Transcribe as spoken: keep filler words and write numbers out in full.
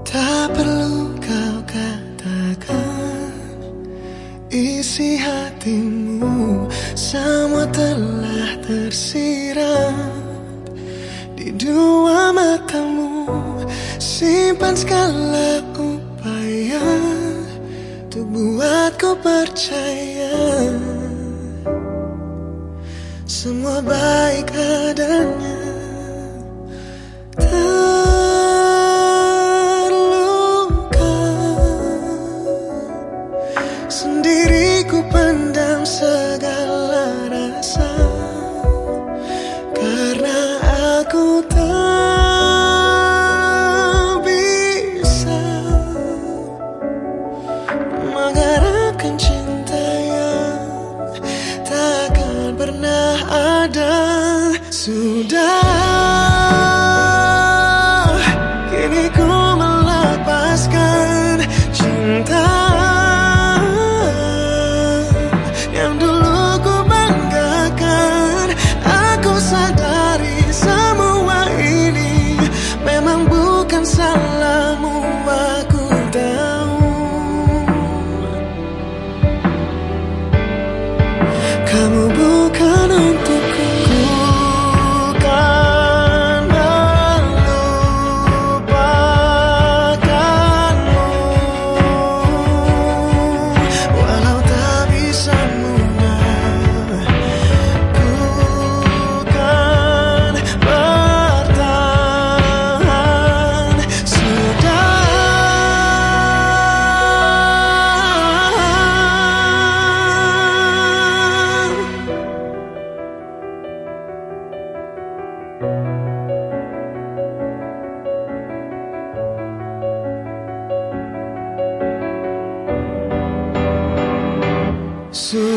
Tak perlu kau katakan isi hatimu, semua telah tersirat di dua matamu. Simpan segala upaya untuk buatku percaya semua baik adanya. Terluka sendiri ku pendam segala rasa, karena aku tak bisa mengharapkan cinta yang takkan pernah ada. Sudah, kini ku melepaskan cinta yang dulu ku banggakan. Aku sadari semua ini memang bukan salahmu, aku tahu. Kamu bukan untukku. So